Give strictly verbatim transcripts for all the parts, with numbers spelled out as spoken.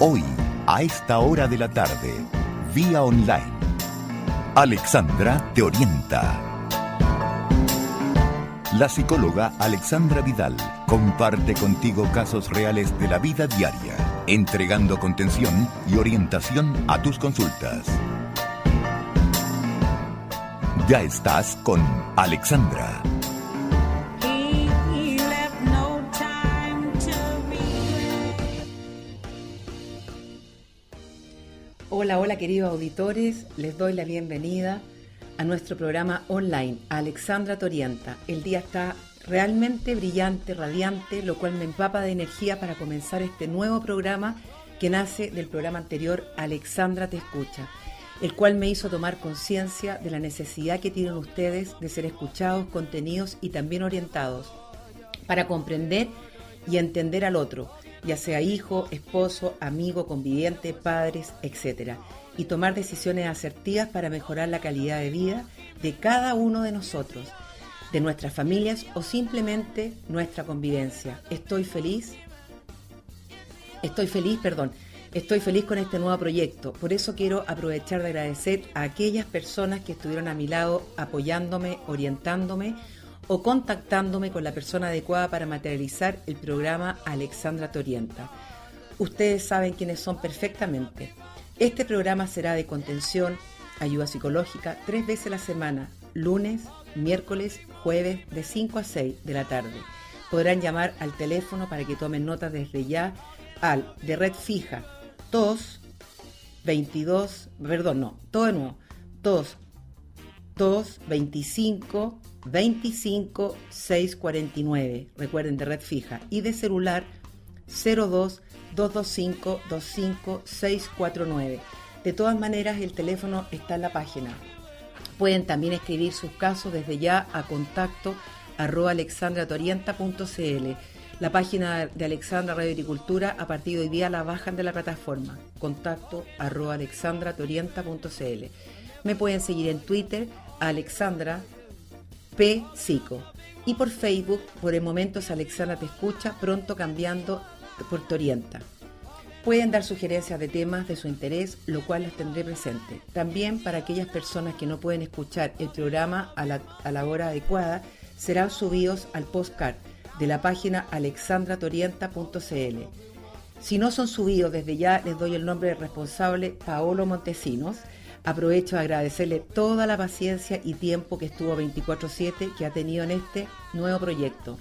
Hoy, a esta hora de la tarde, vía online, Alexandra te orienta. La psicóloga Alexandra Vidal comparte contigo casos reales de la vida diaria, entregando contención y orientación a tus consultas. Ya estás con Alexandra. Hola, hola queridos auditores, les doy la bienvenida a nuestro programa online, Alexandra te orienta. El día está realmente brillante, radiante, lo cual me empapa de energía para comenzar este nuevo programa que nace del programa anterior, Alexandra te escucha, el cual me hizo tomar conciencia de la necesidad que tienen ustedes de ser escuchados, contenidos y también orientados para comprender y entender al otro, ya sea hijo, esposo, amigo, conviviente, padres, etcétera, y tomar decisiones asertivas para mejorar la calidad de vida de cada uno de nosotros, de nuestras familias o simplemente nuestra convivencia. Estoy feliz, estoy feliz, perdón, estoy feliz con este nuevo proyecto. Por eso quiero aprovechar de agradecer a aquellas personas que estuvieron a mi lado apoyándome, orientándome o contactándome con la persona adecuada para materializar el programa Alexandra te orienta. Ustedes saben quiénes son perfectamente. Este programa será de contención, ayuda psicológica, tres veces a la semana, lunes, miércoles, jueves, de cinco a seis de la tarde. Podrán llamar al teléfono para que tomen nota desde ya al de red fija, dos, veintidós, perdón, no, todo de nuevo, dos, dos, veinticinco, veinticinco, seiscientos cuarenta y nueve, recuerden, de red fija, y de celular cero dos, dos dos cinco, dos cinco, seis cuatro nueve. De todas maneras, el teléfono está en la página. Pueden también escribir sus casos desde ya a contacto arroba alexandratorienta punto cl. La página de Alexandra Radio Agricultura a partir de hoy día la bajan de la plataforma, contacto arroba alexandratorienta punto cl. Me pueden seguir en Twitter, Alexandra P. Psico, y por Facebook, por el momento es Alexandra te escucha, pronto cambiando por te orienta. Pueden dar sugerencias de temas de su interés, lo cual las tendré presente. También para aquellas personas que no pueden escuchar el programa a la, a la hora adecuada, serán subidos al podcast de la página alexandratorienta punto cl. Si no son subidos desde ya, les doy el nombre del responsable, Paolo Montesinos. Aprovecho de agradecerle toda la paciencia y tiempo que estuvo veinticuatro siete que ha tenido en este nuevo proyecto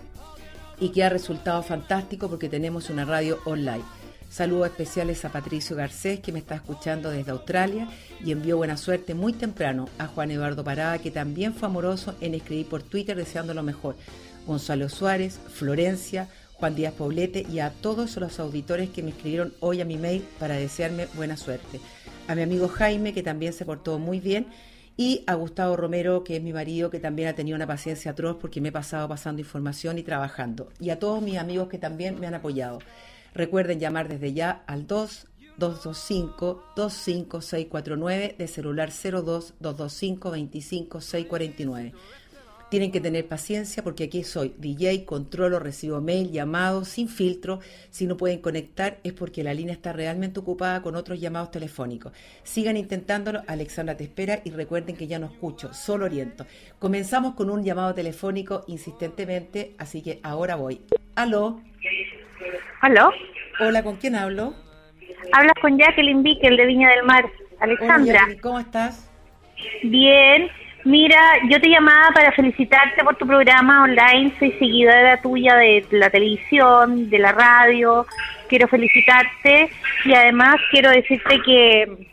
y que ha resultado fantástico porque tenemos una radio online. Saludos especiales a Patricio Garcés, que me está escuchando desde Australia, y envió buena suerte muy temprano a Juan Eduardo Parada, que también fue amoroso en escribir por Twitter deseando lo mejor. Gonzalo Suárez, Florencia, Juan Díaz Poblete y a todos los auditores que me escribieron hoy a mi mail para desearme buena suerte. A mi amigo Jaime, que también se portó muy bien, y a Gustavo Romero, que es mi marido, que también ha tenido una paciencia atroz porque me he pasado pasando información y trabajando. Y a todos mis amigos que también me han apoyado. Recuerden llamar desde ya al dos, dos dos cinco, dos cinco seis cuatro nueve, de celular cero dos, dos dos cinco, veinticinco, seiscientos cuarenta y nueve. Tienen que tener paciencia porque aquí soy D J, controlo, recibo mail, llamados, sin filtro. Si no pueden conectar es porque la línea está realmente ocupada con otros llamados telefónicos. Sigan intentándolo, Alexandra te espera, y recuerden que ya no escucho, solo oriento. Comenzamos con un llamado telefónico insistentemente, así que ahora voy. ¿Aló? ¿Aló? Hola, ¿con quién hablo? Hablas con Jacqueline Bickel de Viña del Mar. Alexandra. Hola, ¿cómo estás? Bien. Mira, yo te llamaba para felicitarte por tu programa online. Soy seguidora tuya de la televisión, de la radio. Quiero felicitarte y además quiero decirte que...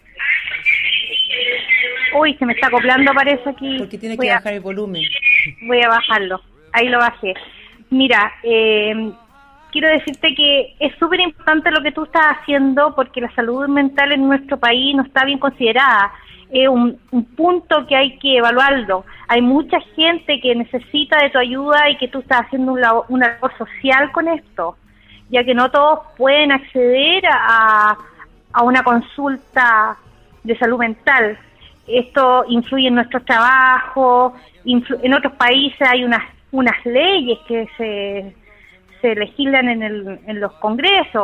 Uy, se me está acoplando, parece aquí. Porque tiene voy que a... bajar el volumen. Voy a bajarlo. Ahí lo bajé. Mira, eh, quiero decirte que es súper importante lo que tú estás haciendo porque la salud mental en nuestro país no está bien considerada. Es un, un punto que hay que evaluarlo. Hay mucha gente que necesita de tu ayuda y que tú estás haciendo un labor, una labor social con esto, ya que no todos pueden acceder a, a una consulta de salud mental. Esto influye en nuestros trabajos, influ- en otros países hay unas unas leyes que se, se legislan en, el, en los congresos,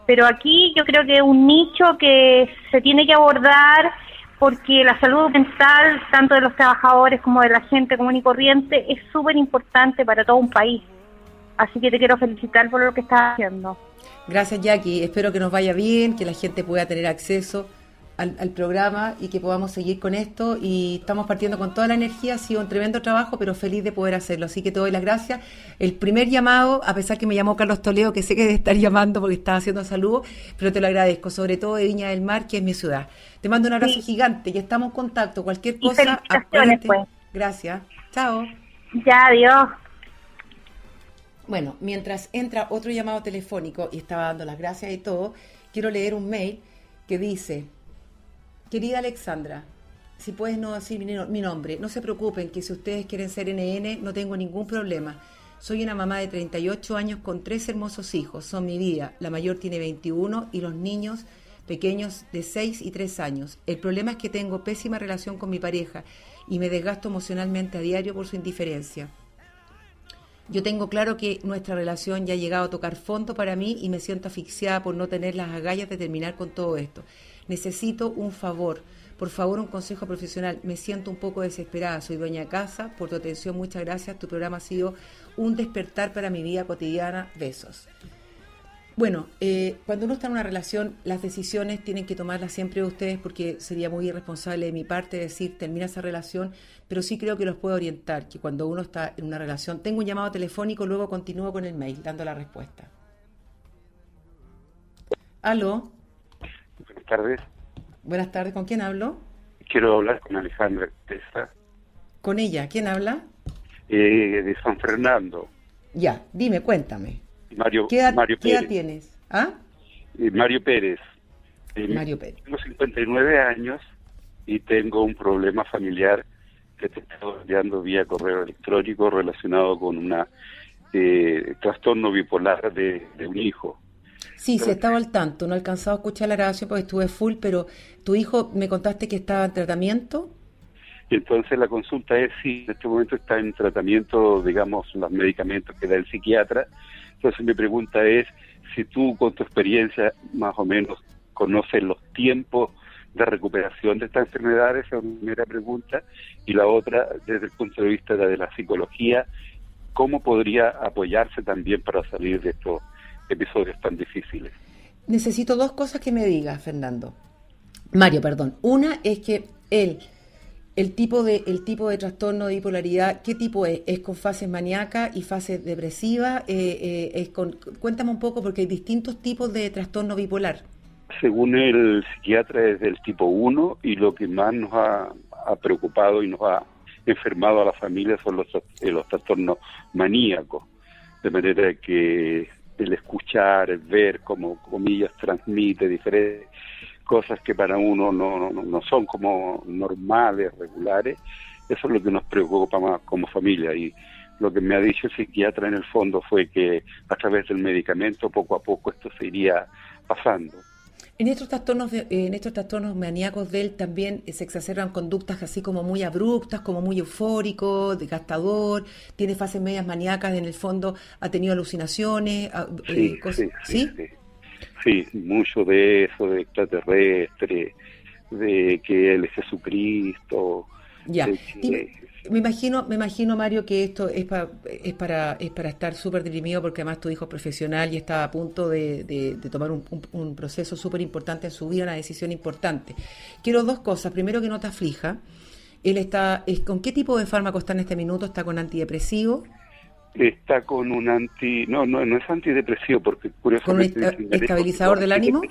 pero aquí yo creo que es un nicho que se tiene que abordar porque la salud mental, tanto de los trabajadores como de la gente común y corriente, es súper importante para todo un país. Así que te quiero felicitar por lo que estás haciendo. Gracias, Jackie. Espero que nos vaya bien, que la gente pueda tener acceso al, al programa y que podamos seguir con esto. Y estamos partiendo con toda la energía. Ha sido un tremendo trabajo, pero feliz de poder hacerlo. Así que te doy las gracias. El primer llamado, a pesar que me llamó Carlos Toledo, que sé que debe estar llamando porque estaba haciendo saludos, pero te lo agradezco, sobre todo de Viña del Mar, que es mi ciudad. Te mando un abrazo sí. gigante y estamos en contacto. Cualquier y cosa, felicitaciones, pues. Gracias. Chao. Ya, adiós. Bueno, mientras entra otro llamado telefónico y estaba dando las gracias y todo, quiero leer un mail que dice: querida Alexandra, si puedes no decir mi, mi nombre, no se preocupen que si ustedes quieren ser N N no tengo ningún problema. Soy una mamá de treinta y ocho años con tres hermosos hijos, son mi vida. La mayor tiene veintiuno y los niños pequeños de seis y tres años. El problema es que tengo pésima relación con mi pareja y me desgasto emocionalmente a diario por su indiferencia. Yo tengo claro que nuestra relación ya ha llegado a tocar fondo para mí y me siento asfixiada por no tener las agallas de terminar con todo esto. Necesito un favor, por favor un consejo profesional. Me siento un poco desesperada, soy dueña de casa. Por tu atención, muchas gracias. Tu programa ha sido un despertar para mi vida cotidiana. Besos. Bueno, eh, cuando uno está en una relación, las decisiones tienen que tomarlas siempre ustedes, porque sería muy irresponsable de mi parte decir termina esa relación, pero sí creo que los puedo orientar, que cuando uno está en una relación, tengo un llamado telefónico, luego continúo con el mail, dando la respuesta. ¿Aló? Buenas tardes. Buenas tardes, ¿con quién hablo? Quiero hablar con Alejandra Tesa. ¿Con ella? ¿Quién habla? Eh, de San Fernando. Ya, dime, cuéntame. Mario, ¿Qué edad, Mario ¿qué edad Pérez. tienes? ¿Ah? Eh, Mario Pérez. Eh, Mario Pérez. Tengo cincuenta y nueve años y tengo un problema familiar que te estoy enviando vía correo electrónico relacionado con una eh, trastorno bipolar de, de un hijo. Sí, sí, estaba al tanto. No he alcanzado a escuchar la grabación porque estuve full, pero tu hijo me contaste que estaba en tratamiento. Y entonces la consulta es si en este momento está en tratamiento, digamos, los medicamentos que da el psiquiatra. Entonces mi pregunta es si tú con tu experiencia más o menos conoces los tiempos de recuperación de esta enfermedad, esa es la primera pregunta. Y la otra, desde el punto de vista de la psicología, ¿cómo podría apoyarse también para salir de estos episodios tan difíciles? Necesito dos cosas que me digas, Fernando. Mario, perdón. Una es que él, el tipo de el tipo de trastorno de bipolaridad, ¿qué tipo es? ¿Es con fases maníacas y fases depresivas? Eh, eh, es con, cuéntame un poco, porque hay distintos tipos de trastorno bipolar. Según el psiquiatra es del tipo uno y lo que más nos ha, ha preocupado y nos ha enfermado a la familia son los, eh, los trastornos maníacos. De manera que el escuchar, el ver, como comillas, transmite diferentes cosas que para uno no, no, no son como normales, regulares. Eso es lo que nos preocupa más como familia, y lo que me ha dicho el psiquiatra en el fondo fue que a través del medicamento poco a poco esto se iría pasando. En estos trastornos de, en estos trastornos maníacos de él también se exacerban conductas así como muy abruptas, como muy eufórico, desgastador, tiene fases medias maníacas, en el fondo ha tenido alucinaciones, sí, eh, cosas, sí, ¿sí? Sí, sí, sí, mucho de eso, de extraterrestre, de que él es Jesucristo. Ya, de que, Dime, me imagino, me imagino, Mario, que esto es, pa, es para es para estar súper deprimido, porque además tu hijo es profesional y está a punto de, de, de tomar un, un, un proceso súper importante en su vida, una decisión importante. Quiero dos cosas. Primero, que no te aflija. Él está, es, ¿con qué tipo de fármaco está en este minuto? ¿Está con antidepresivo? Está con un anti... No, no, no es antidepresivo, porque curiosamente... ¿Con un estabilizador del ánimo?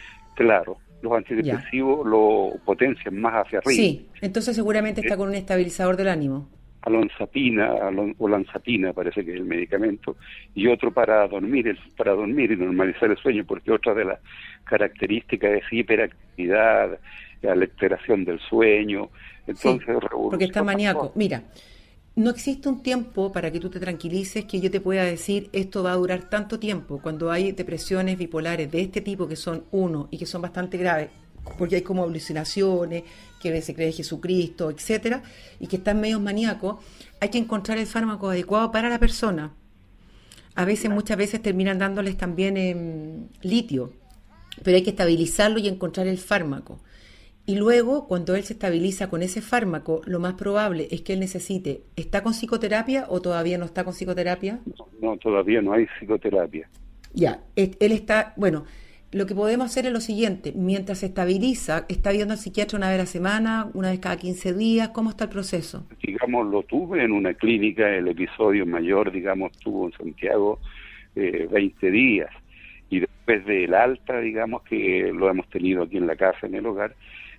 Claro, los antidepresivos ya lo potencian más hacia arriba. Sí, entonces seguramente está con un estabilizador del ánimo. Alonzapina, alon, olanzapina parece que es el medicamento, y otro para dormir, el, para dormir y normalizar el sueño, porque otra de las características es hiperactividad, la alteración del sueño. Entonces, sí, porque está maníaco. Mira, no existe un tiempo para que tú te tranquilices que yo te pueda decir esto va a durar tanto tiempo. Cuando hay depresiones bipolares de este tipo, que son uno y que son bastante graves, porque hay como alucinaciones, que se cree Jesucristo, etcétera, y que están medios maníacos, hay que encontrar el fármaco adecuado para la persona. A veces, muchas veces terminan dándoles también eh, litio, pero hay que estabilizarlo y encontrar el fármaco. Y luego, cuando él se estabiliza con ese fármaco, lo más probable es que él necesite, ¿está con psicoterapia o todavía no está con psicoterapia? No, no todavía no hay psicoterapia. Ya, él está, bueno, lo que podemos hacer es lo siguiente, mientras se estabiliza, ¿está viendo al psiquiatra una vez a la semana, una vez cada quince días? ¿Cómo está el proceso? Digamos, lo tuve en una clínica, el episodio mayor, digamos, tuvo en Santiago eh, veinte días. Y después del alta, digamos, que lo hemos tenido aquí en la casa, en el hogar,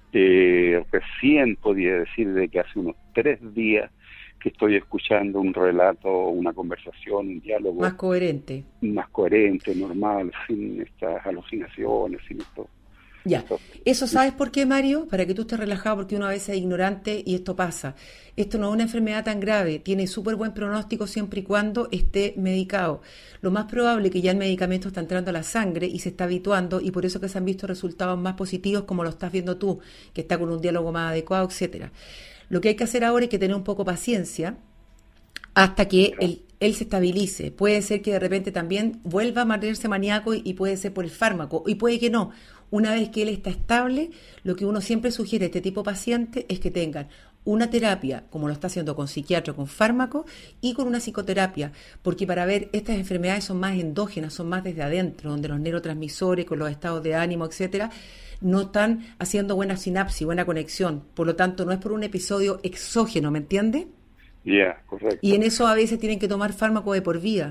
eh, recién podía decir de que hace unos tres días que estoy escuchando un relato, una conversación, un diálogo más coherente, más coherente, normal, sin estas alucinaciones, sin esto. Ya, eso ¿sabes por qué, Mario? Para que tú estés relajado, porque uno a veces es ignorante y esto pasa. Esto no es una enfermedad tan grave, tiene súper buen pronóstico siempre y cuando esté medicado. Lo más probable es que ya el medicamento está entrando a la sangre y se está habituando, y por eso que se han visto resultados más positivos como lo estás viendo tú, que está con un diálogo más adecuado, etcétera. Lo que hay que hacer ahora es que tener un poco de paciencia hasta que él, él se estabilice. Puede ser que de repente también vuelva a mantenerse maníaco y, y puede ser por el fármaco, y puede que no. Una vez que él está estable, lo que uno siempre sugiere a este tipo de pacientes es que tengan una terapia, como lo está haciendo con psiquiatra, con fármaco, y con una psicoterapia, porque para ver, estas enfermedades son más endógenas, son más desde adentro, donde los neurotransmisores, con los estados de ánimo, etcétera, no están haciendo buena sinapsis, buena conexión. Por lo tanto, no es por un episodio exógeno, ¿me entiendes? Ya, yeah, correcto. Y en eso a veces tienen que tomar fármaco de por vida.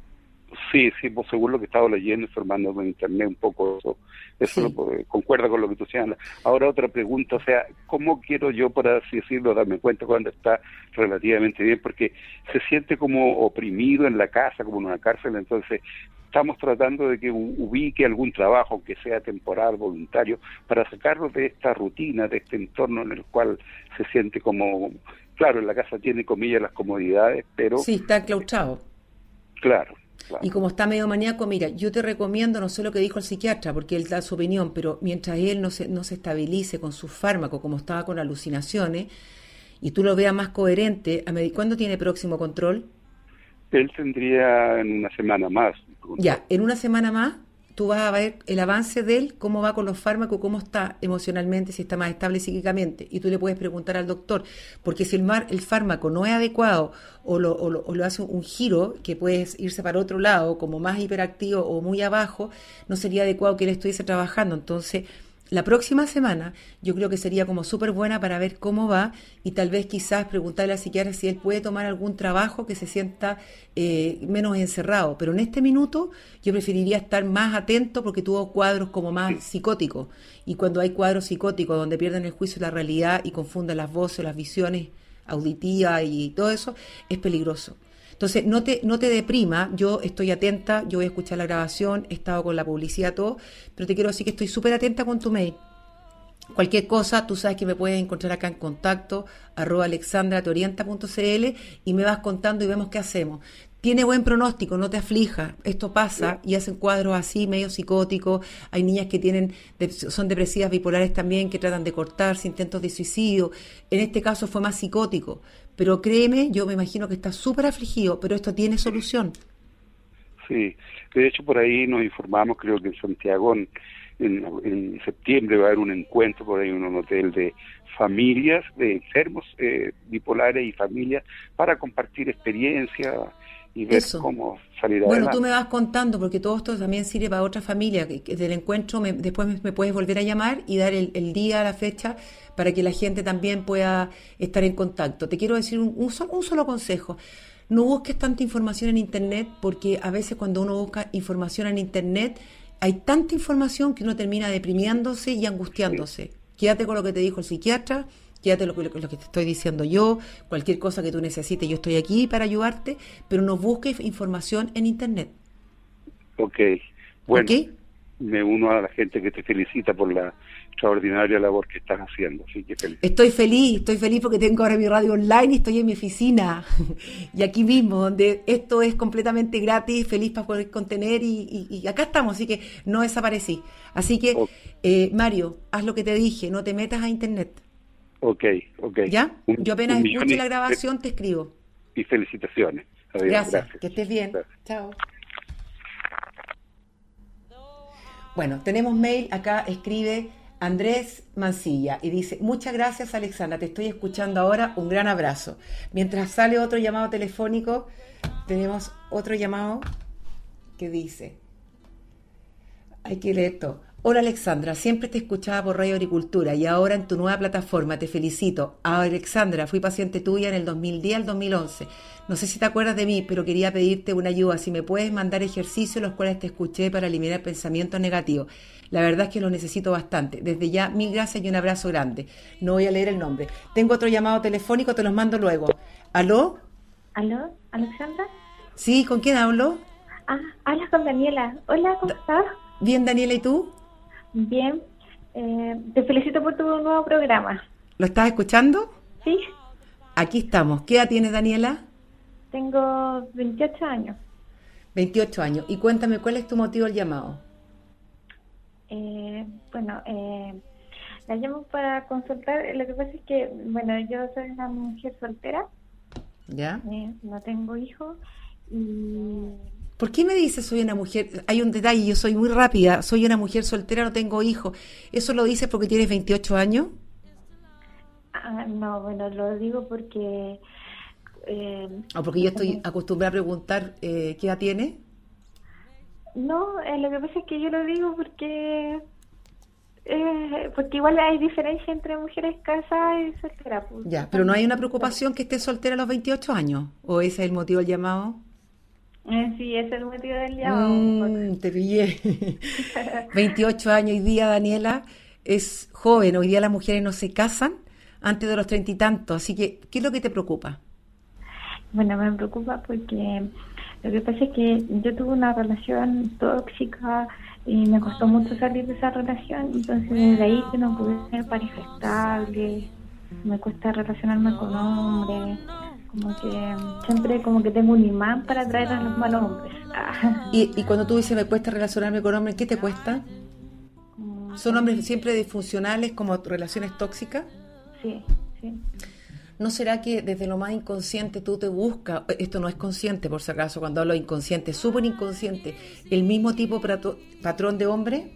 Sí, sí, pues según lo que he estado leyendo, informando en internet un poco, eso, eso Sí. lo, concuerda con lo que tú señalas. Ahora otra pregunta, o sea, ¿cómo quiero yo, por así decirlo, darme cuenta cuando está relativamente bien? Porque se siente como oprimido en la casa, como en una cárcel, entonces estamos tratando de que ubique algún trabajo, aunque sea temporal, voluntario, para sacarlo de esta rutina, de este entorno en el cual se siente como, claro, en la casa tiene, comillas, las comodidades, pero... Sí, está enclaustrado. Claro. Claro. Y como está medio maníaco, mira, yo te recomiendo, no sé lo que dijo el psiquiatra, porque él da su opinión, pero mientras él no se, no se estabilice con su fármaco, como estaba con alucinaciones, y tú lo veas más coherente, a med- ¿cuándo tiene próximo control? Él tendría en una semana más. Ya, en una semana más tú vas a ver el avance de él, cómo va con los fármacos, cómo está emocionalmente, si está más estable psíquicamente. Y tú le puedes preguntar al doctor, porque si el, mar, el fármaco no es adecuado o lo, o, lo, o lo hace un giro, que puede irse para otro lado, como más hiperactivo o muy abajo, no sería adecuado que él estuviese trabajando. Entonces, la próxima semana yo creo que sería como súper buena para ver cómo va y tal vez quizás preguntarle al psiquiatra si él puede tomar algún trabajo que se sienta eh, menos encerrado. Pero en este minuto yo preferiría estar más atento porque tuvo cuadros como más psicóticos. Y cuando hay cuadros psicóticos donde pierden el juicio de la realidad y confunden las voces, las visiones auditivas y todo eso, es peligroso. Entonces, no te, no te deprima, yo estoy atenta, yo voy a escuchar la grabación, he estado con la publicidad, todo, pero te quiero decir que estoy súper atenta con tu mail. Cualquier cosa, tú sabes que me puedes encontrar acá en contacto, arroba alexandratorienta punto cl, y me vas contando y vemos qué hacemos. Tiene buen pronóstico, no te aflijas, esto pasa y hacen cuadros así, medio psicóticos, hay niñas que tienen son depresivas bipolares también, que tratan de cortarse, intentos de suicidio, en este caso fue más psicótico, pero créeme, yo me imagino que está súper afligido, pero esto tiene solución. Sí, de hecho por ahí nos informamos, creo que en Santiago en, en, en septiembre va a haber un encuentro por ahí en un hotel de familias, de enfermos eh, bipolares y familias, para compartir experiencias y ver Eso. cómo salir bueno, adelante. Tú me vas contando, porque todo esto también sirve para otra familia, que, que del encuentro me, después me, me puedes volver a llamar y dar el, el día, la fecha, para que la gente también pueda estar en contacto. Te quiero decir un, un, solo, un solo consejo. No busques tanta información en Internet, porque a veces cuando uno busca información en Internet, hay tanta información que uno termina deprimiéndose y angustiándose. Sí. Quédate con lo que te dijo el psiquiatra, quédate lo que, lo que te estoy diciendo yo, cualquier cosa que tú necesites, yo estoy aquí para ayudarte, pero no busques información en Internet. Ok, bueno, ¿Okay? Me uno a la gente que te felicita por la extraordinaria labor que estás haciendo, así que feliz. Estoy feliz, estoy feliz porque tengo ahora mi radio online y estoy en mi oficina, y aquí mismo, donde esto es completamente gratis, feliz para poder contener, y, y, y acá estamos, así que no desaparecí. Así que, okay. eh, Mario, haz lo que te dije, no te metas a Internet. Ok, ok. ¿Ya? Un, Yo apenas escuche la grabación te escribo. Y felicitaciones. Adiós, gracias. gracias, que estés bien. Gracias. Chao. Bueno, tenemos mail, acá escribe Andrés Mancilla y dice, muchas gracias Alexandra, te estoy escuchando ahora, un gran abrazo. Mientras sale otro llamado telefónico, tenemos otro llamado que dice, hay que leer todo. Hola Alexandra, siempre te escuchaba por Radio Agricultura y ahora en tu nueva plataforma, te felicito. Alexandra, fui paciente tuya en el dos mil diez al dos mil once. No sé si te acuerdas de mí, pero quería pedirte una ayuda. Si me puedes mandar ejercicios los cuales te escuché para eliminar pensamientos negativos. La verdad es que los necesito bastante. Desde ya, mil gracias y un abrazo grande. No voy a leer el nombre. Tengo otro llamado telefónico, te los mando luego. ¿Aló? ¿Aló, Alexandra? Sí, ¿con quién hablo? Ah, hablas con Daniela. Hola, ¿cómo estás? Bien, Daniela, ¿y tú? Bien. Eh, te felicito por tu nuevo programa. ¿Lo estás escuchando? Sí. Aquí estamos. ¿Qué edad tienes, Daniela? Tengo veintiocho años. veintiocho años. Y cuéntame, ¿cuál es tu motivo del llamado? Eh, bueno, eh, la llamo para consultar. Lo que pasa es que, bueno, yo soy una mujer soltera. ¿Ya? Eh, no tengo hijos y... ¿Por qué me dices soy una mujer? Hay un detalle, yo soy muy rápida, soy una mujer soltera, no tengo hijos. ¿Eso lo dices porque tienes veintiocho años? Ah, no, bueno, lo digo porque... Eh, ¿O porque yo estoy acostumbrada a preguntar eh, qué edad tienes? No, eh, lo que pasa es que yo lo digo porque... Eh, porque igual hay diferencia entre mujeres casadas y solteras. Pues. Ya, pero ¿no hay una preocupación que estés soltera a los veintiocho años? ¿O ese es el motivo del llamado? Eh, sí, ese es el motivo del llamado. Mm, te pillé. veintiocho años hoy día, Daniela, es joven. Hoy día las mujeres no se casan antes de los treinta y tantos. Así que, ¿qué es lo que te preocupa? Bueno, me preocupa porque lo que pasa es que yo tuve una relación tóxica y me costó mucho salir de esa relación. Entonces, desde ahí que no pude tener pareja estable, me cuesta relacionarme con hombres. Como que siempre como que tengo un imán para atraer a los malos hombres. ¿Y, y cuando tú dices me cuesta relacionarme con hombres, qué te cuesta? Mm, ¿Son hombres siempre disfuncionales como relaciones tóxicas? Sí, sí. ¿No será que desde lo más inconsciente tú te buscas, esto no es consciente por si acaso, cuando hablo de inconsciente, súper inconsciente, el mismo tipo prato, patrón de hombre?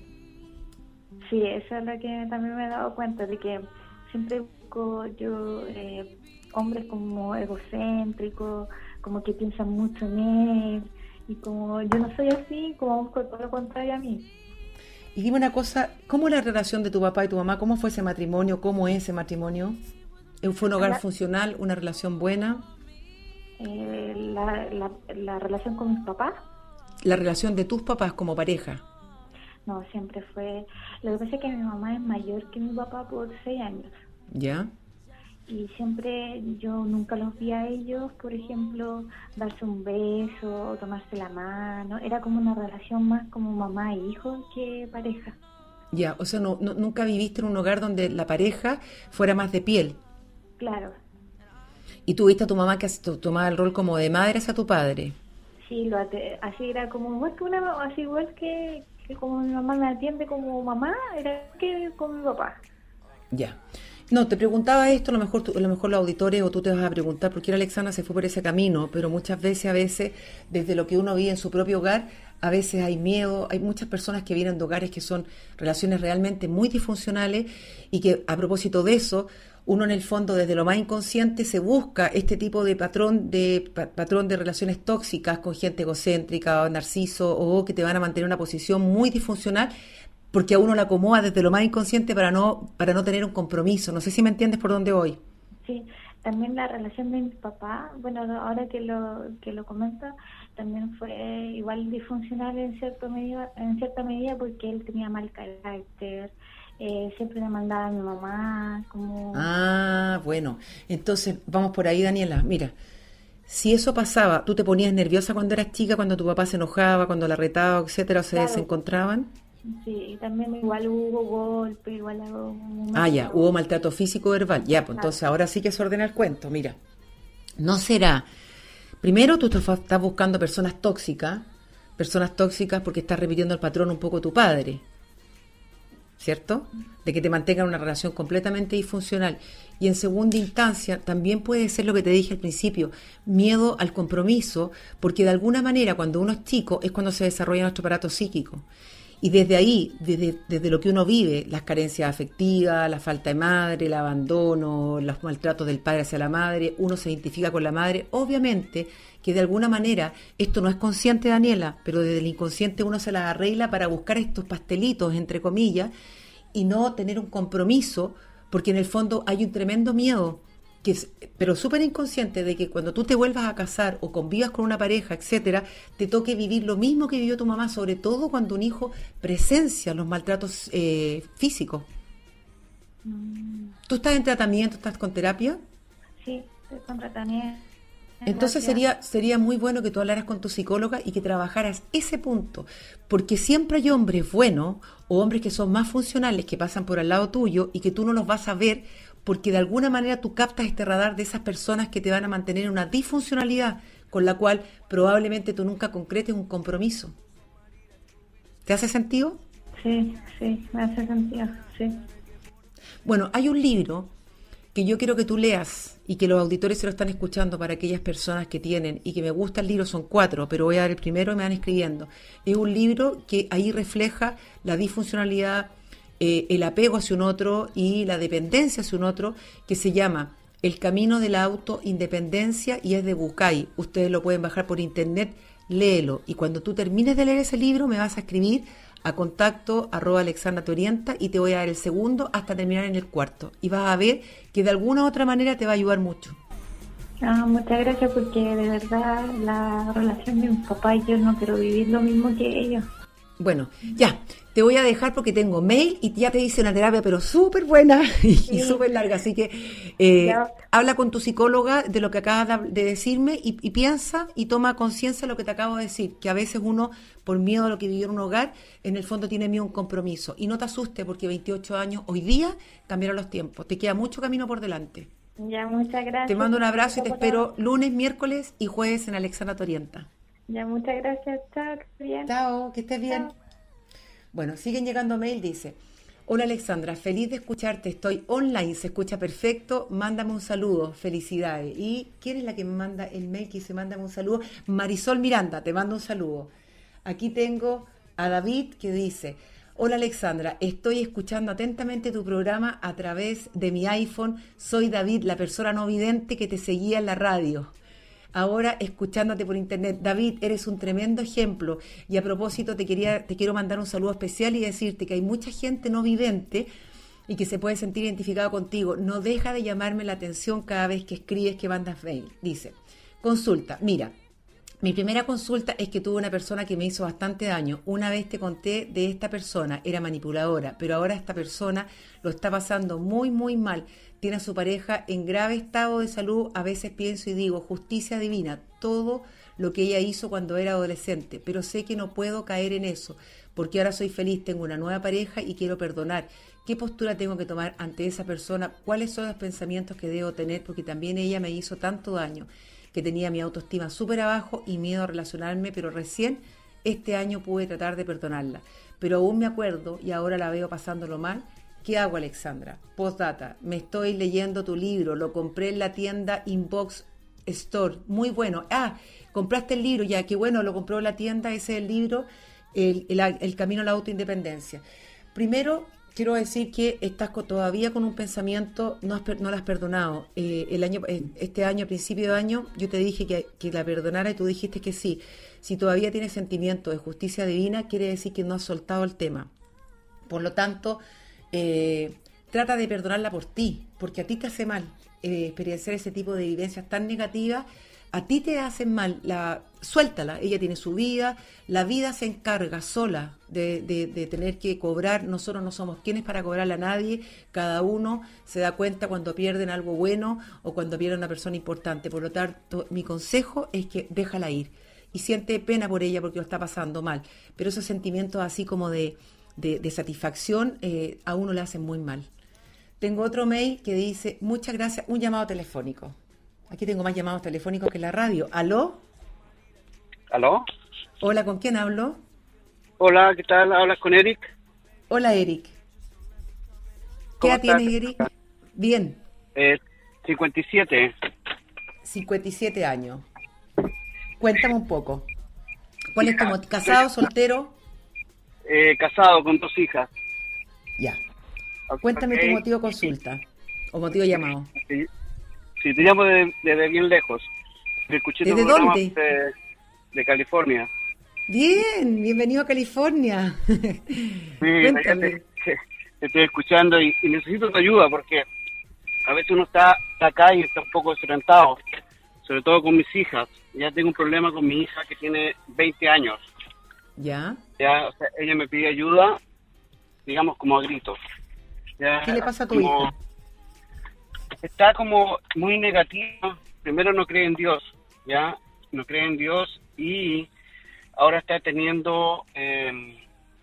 Sí, eso es lo que también me he dado cuenta, de que siempre busco yo... Eh, hombres como egocéntricos, como que piensan mucho en él, y como yo no soy así, como busco todo lo contrario a mí. Y dime una cosa, ¿cómo es la relación de tu papá y tu mamá? ¿Cómo fue ese matrimonio? ¿Cómo es ese matrimonio? ¿Fue un hogar la, funcional, una relación buena? Eh, la, la, la relación con mis papás. ¿La relación de tus papás como pareja? No, siempre fue... Lo que pasa es que mi mamá es mayor que mi papá por seis años. ¿Ya? Y siempre yo nunca los vi a ellos, por ejemplo, darse un beso o tomarse la mano. Era como una relación más como mamá e hijo que pareja. Ya, o sea, no, no, nunca viviste en un hogar donde la pareja fuera más de piel. Claro. ¿Y tuviste a tu mamá que tomaba el rol como de madre hacia tu padre? Sí, lo ate- así era como igual que una, así igual que, que como mi mamá me atiende como mamá, era que con mi papá. Ya. No, te preguntaba esto, a lo mejor tú, a lo mejor los auditores o tú te vas a preguntar por qué Alexandra se fue por ese camino, pero muchas veces, a veces, desde lo que uno vive en su propio hogar, a veces hay miedo, hay muchas personas que vienen de hogares que son relaciones realmente muy disfuncionales y que a propósito de eso, uno en el fondo desde lo más inconsciente se busca este tipo de patrón de pa, patrón de relaciones tóxicas con gente egocéntrica o narciso o que te van a mantener en una posición muy disfuncional porque a uno la acomoda desde lo más inconsciente para no para no tener un compromiso. No sé si me entiendes por dónde voy. Sí, también la relación de mi papá, bueno, ahora que lo que lo comento, también fue igual disfuncional en cierta medida, en cierta medida porque él tenía mal carácter, eh, siempre le mandaba a mi mamá, como... Ah, bueno, entonces vamos por ahí, Daniela. Mira, si eso pasaba, ¿tú te ponías nerviosa cuando eras chica, cuando tu papá se enojaba, cuando la retaba, etcétera, o se Claro. desencontraban? Sí, y también igual hubo golpe, igual hubo... Ah, ya, hubo maltrato físico verbal. Ya, pues entonces ahora sí que se ordena el cuento. Mira, no será... Primero tú estás estás buscando personas tóxicas, personas tóxicas porque estás repitiendo el patrón un poco tu padre, ¿cierto? De que te mantengan una relación completamente disfuncional. Y en segunda instancia también puede ser lo que te dije al principio, miedo al compromiso, porque de alguna manera cuando uno es chico es cuando se desarrolla nuestro aparato psíquico. Y desde ahí, desde, desde lo que uno vive, las carencias afectivas, la falta de madre, el abandono, los maltratos del padre hacia la madre, uno se identifica con la madre. Obviamente que de alguna manera, esto no es consciente, Daniela, pero desde el inconsciente uno se las arregla para buscar estos pastelitos, entre comillas, y no tener un compromiso, porque en el fondo hay un tremendo miedo, que es, pero súper inconsciente, de que cuando tú te vuelvas a casar o convivas con una pareja, etcétera, te toque vivir lo mismo que vivió tu mamá, sobre todo cuando un hijo presencia los maltratos eh, físicos. Mm. ¿Tú estás en tratamiento, estás con terapia? Sí, estoy con tratamiento. Entonces sería, sería muy bueno que tú hablaras con tu psicóloga y que trabajaras ese punto, porque siempre hay hombres buenos o hombres que son más funcionales que pasan por al lado tuyo y que tú no los vas a ver porque de alguna manera tú captas este radar de esas personas que te van a mantener en una disfuncionalidad con la cual probablemente tú nunca concretes un compromiso. ¿Te hace sentido? Sí, sí, me hace sentido, sí. Bueno, hay un libro que yo quiero que tú leas y que los auditores se lo están escuchando para aquellas personas que tienen y que me gusta el libro, son cuatro, pero voy a dar el primero y me van escribiendo. Es un libro que ahí refleja la disfuncionalidad, eh, el apego hacia un otro y la dependencia hacia un otro, que se llama El camino de la autoindependencia y es de Bucay. Ustedes lo pueden bajar por internet, léelo. Y cuando tú termines de leer ese libro me vas a escribir a contacto arroba Alexandra te orienta y te voy a dar el segundo hasta terminar en el cuarto. Y vas a ver que de alguna u otra manera te va a ayudar mucho. Ah, muchas gracias, porque de verdad la relación de mi papá y yo no quiero vivir lo mismo que ellos. Bueno, ya, te voy a dejar porque tengo mail y ya te hice una terapia, pero súper buena y, sí. y súper larga. Así que eh, habla con tu psicóloga de lo que acabas de decirme y, y piensa y toma conciencia de lo que te acabo de decir, que a veces uno, por miedo a lo que vivió en un hogar, en el fondo tiene miedo a un compromiso. Y no te asustes porque veintiocho años hoy día cambiaron los tiempos. Te queda mucho camino por delante. Ya, muchas gracias. Te mando un abrazo y te espero lunes, miércoles y jueves en Alexandra te orienta. Ya, muchas gracias. Chao, que estés bien. Chao, que estés bien. Chao. Bueno, siguen llegando mail, dice: hola Alexandra, feliz de escucharte, estoy online, se escucha perfecto, mándame un saludo, felicidades. ¿Y quién es la que me manda el mail que dice mándame un saludo? Marisol Miranda, te mando un saludo. Aquí tengo a David que dice: hola Alexandra, estoy escuchando atentamente tu programa a través de mi iPhone, soy David, la persona no vidente que te seguía en la radio. Ahora escuchándote por internet. David, eres un tremendo ejemplo. Y a propósito, te quería, te quiero mandar un saludo especial y decirte que hay mucha gente no vidente y que se puede sentir identificado contigo. No deja de llamarme la atención cada vez que escribes, que mandas mail. Dice: consulta, mira, mi primera consulta es que tuve una persona que me hizo bastante daño. Una vez te conté de esta persona, era manipuladora, pero ahora esta persona lo está pasando muy, muy mal. Tiene a su pareja en grave estado de salud. A veces pienso y digo, justicia divina, todo lo que ella hizo cuando era adolescente, pero sé que no puedo caer en eso, porque ahora soy feliz, tengo una nueva pareja y quiero perdonar. ¿Qué postura tengo que tomar ante esa persona? ¿Cuáles son los pensamientos que debo tener? Porque también ella me hizo tanto daño, que tenía mi autoestima súper abajo y miedo a relacionarme, pero recién este año pude tratar de perdonarla. Pero aún me acuerdo y ahora la veo pasándolo mal. ¿Qué hago, Alexandra? Postdata, me estoy leyendo tu libro, lo compré en la tienda Inbox Store, muy bueno. Ah, compraste el libro, ya, qué bueno, lo compró en la tienda, ese es el libro, el, el, el camino a la autoindependencia. Primero, quiero decir que estás con, todavía con un pensamiento, no, has, no la has perdonado. Eh, el año, este año, a principio de año, yo te dije que, que la perdonara y tú dijiste que sí. Si todavía tienes sentimiento de justicia divina, quiere decir que no has soltado el tema. Por lo tanto, Eh, trata de perdonarla por ti, porque a ti te hace mal eh, experienciar ese tipo de vivencias tan negativas. A ti te hacen mal, la, suéltala, ella tiene su vida, la vida se encarga sola de, de, de tener que cobrar. Nosotros no somos quienes para cobrarle a nadie, cada uno se da cuenta cuando pierden algo bueno o cuando pierden una persona importante. Por lo tanto, mi consejo es que déjala ir y siente pena por ella porque lo está pasando mal, pero esos sentimientos así como de De, de satisfacción eh, a uno le hacen muy mal. Tengo otro mail que dice: muchas gracias, un llamado telefónico. Aquí tengo más llamados telefónicos que en la radio. ¿Aló? ¿Aló? Hola, ¿con quién hablo? Hola, ¿qué tal? ¿Hablas con Eric? Hola, Eric. ¿Qué edad tienes, Eric? Bien. Eh, cincuenta y siete. cincuenta y siete años. Cuéntame un poco. ¿Cuál es tu motivo? ¿Casado, soltero? Eh, casado con dos hijas. Ya. Cuéntame okay. tu motivo de consulta o motivo de llamado. Sí, sí te llamo desde de, de bien lejos. Escuché ¿Desde dónde? De, de California. Bien, bienvenido a California. Sí, te, te estoy escuchando y, y necesito tu ayuda porque a veces uno está, está acá y está un poco desorientado, sobre todo con mis hijas. Ya tengo un problema con mi hija que tiene veinte años. ¿Ya? Ya, o sea, ella me pide ayuda, digamos, como a gritos. Ya, ¿qué le pasa a tu como, hija? Está como muy negativa. Primero no cree en Dios, ya, no cree en Dios y ahora está teniendo, eh,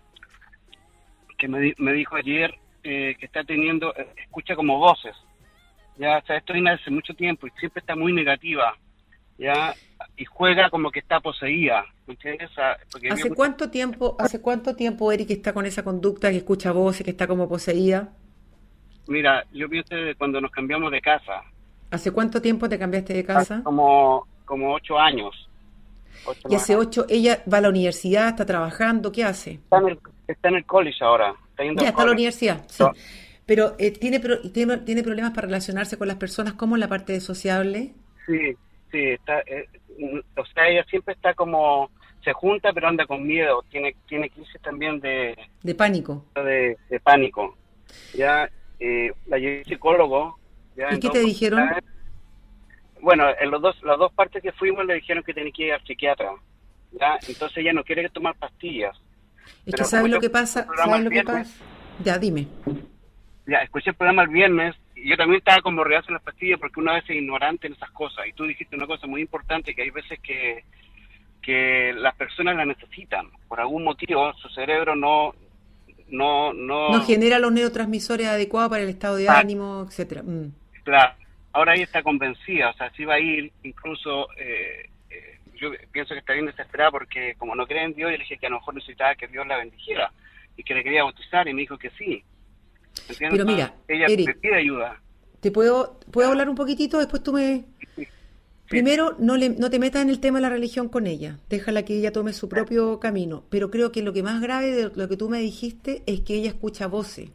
que me, me dijo ayer, eh, que está teniendo, eh, escucha como voces. Ya, o sea, esto viene hace mucho tiempo y siempre está muy negativa, ya, y juega como que está poseída, ¿me entiendes? O sea, porque ¿Hace cuánto tiempo, hace cuánto tiempo Eric está con esa conducta, que escucha voces, que está como poseída? Mira, yo pienso de cuando nos cambiamos de casa. ¿Hace cuánto tiempo te cambiaste de casa? Hace como, como ocho años. Ocho y hace ocho, ella va a la universidad, está trabajando, ¿qué hace? Está en el, está en el college ahora. Está yendo ya, está a la universidad, sí. No. Pero eh, ¿tiene, pro, tiene tiene problemas para relacionarse con las personas, como en la parte de sociable? Sí, sí, está, eh, o sea, ella siempre está como, se junta pero anda con miedo, tiene tiene crisis también de... De pánico. De, de pánico. Ya, eh, la llevé al psicólogo. Ya, ¿Y qué te dijeron? Bueno, en los dos, las dos partes que fuimos le dijeron que tenía que ir al psiquiatra. Ya, entonces ella no quiere tomar pastillas. Es que ¿sabes lo que pasa? ¿Sabes lo que pasa? Ya, dime. Ya, escuché el programa el viernes y yo también estaba como reacio a las pastillas porque una vez es ignorante en esas cosas. Y tú dijiste una cosa muy importante, que hay veces que, que las personas la necesitan. Por algún motivo su cerebro no... No, no... no genera los neurotransmisores adecuados para el estado de ah, ánimo, etcétera. Mm. Claro. Ahora ella está convencida, o sea, si va a ir, incluso eh, eh, yo pienso que está bien desesperada porque como no cree en Dios, yo le dije que a lo mejor necesitaba que Dios la bendijera y que le quería bautizar y me dijo que sí. ¿Entiendes? Pero mira, ella Eric, me pide ayuda. ¿Te puedo, puedo hablar un poquitito? Después tú me... Sí. Primero, no, le, no te metas en el tema de la religión con ella, déjala que ella tome su propio camino, pero creo que lo que más grave de lo que tú me dijiste es que ella escucha voces.